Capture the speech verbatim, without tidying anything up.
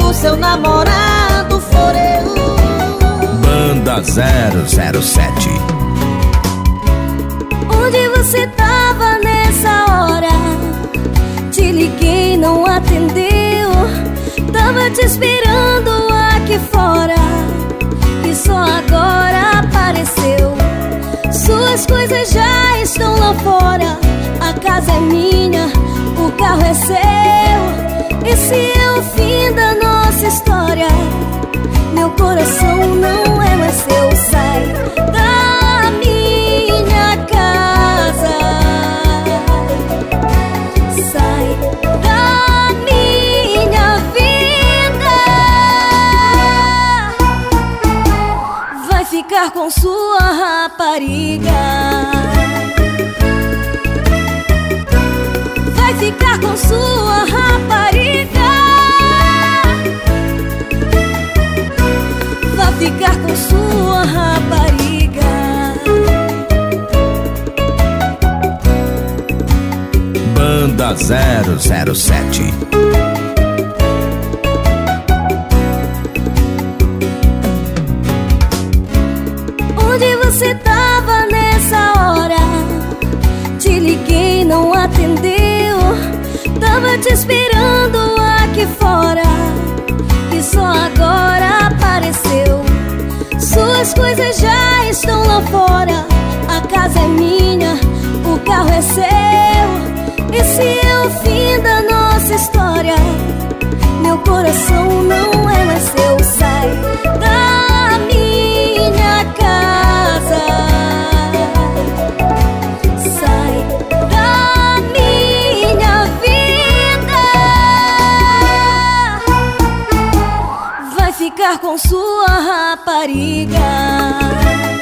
o seu namorado for eu. Banda zero zero sete. Onde você tava nessa hora? Te liguei, não atendeu. Tava te esperando aqui fora e só agora apareceu. Suas coisas já estão lá fora. A casa é minha, o carro é seu. Esse é o fim da nossa história. Meu coração não é mais seu. Sai da minha casa. Sai da minha vida. Vai ficar com sua rapariga. Vai ficar com sua rapariga. Vai ficar com sua rapariga. Banda zero zero sete. Onde você tava nessa hora? Te liguei, não atendeu. Tava te esperando aqui fora e só agora apareceu. Suas coisas já estão lá fora. A casa é minha, o carro é seu. Esse é o fim da nossa história. Meu coração não é mais seu. Sai da minha casa. Sai da minha vida. Vai ficar com sua rapariga.